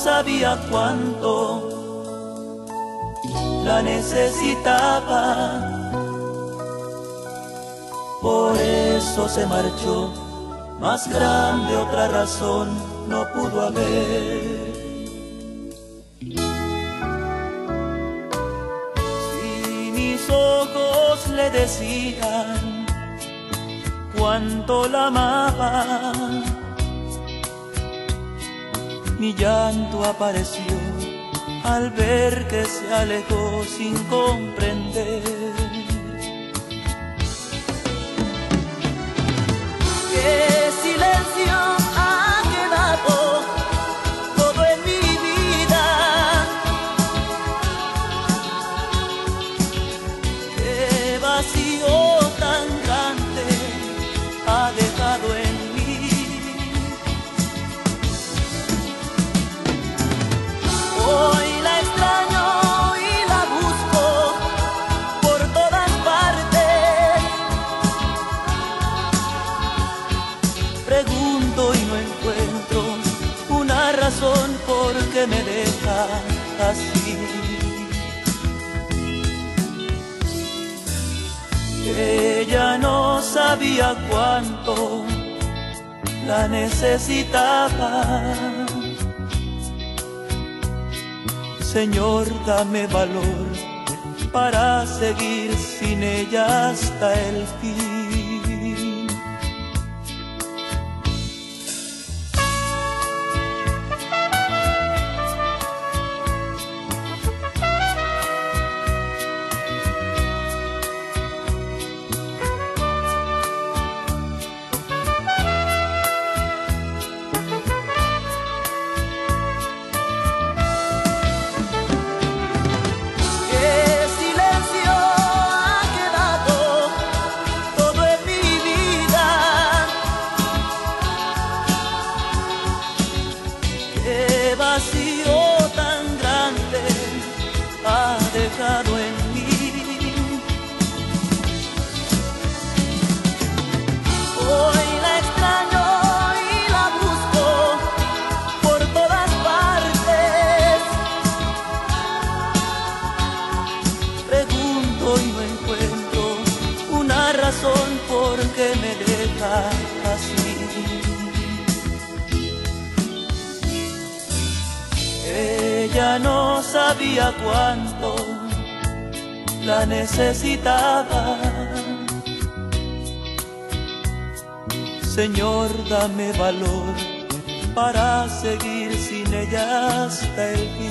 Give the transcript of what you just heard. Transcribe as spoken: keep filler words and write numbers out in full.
sabía cuánto la necesitaba. Por eso se marchó, más grande otra razón no pudo haber. Si mis ojos le decían cuánto la amaba, mi llanto apareció al ver que se alejó sin comprender. Qué silencio ha quedado todo en mi vida, qué vacío tan grande ha dejado en mí. Hoy la extraño y la busco por todas partes. Pregunto y no encuentro una razón por qué me deja así. Ella no sabía cuánto la necesitaba. Señor, dame valor para seguir sin ella hasta el fin. Qué vacío tan grande ha dejado en mí. Hoy la extraño y la busco por todas partes. Pregunto y no encuentro una razón por qué me deja así. Ella no sabía cuánto la necesitaba. Señor, dame valor para seguir sin ella hasta el fin.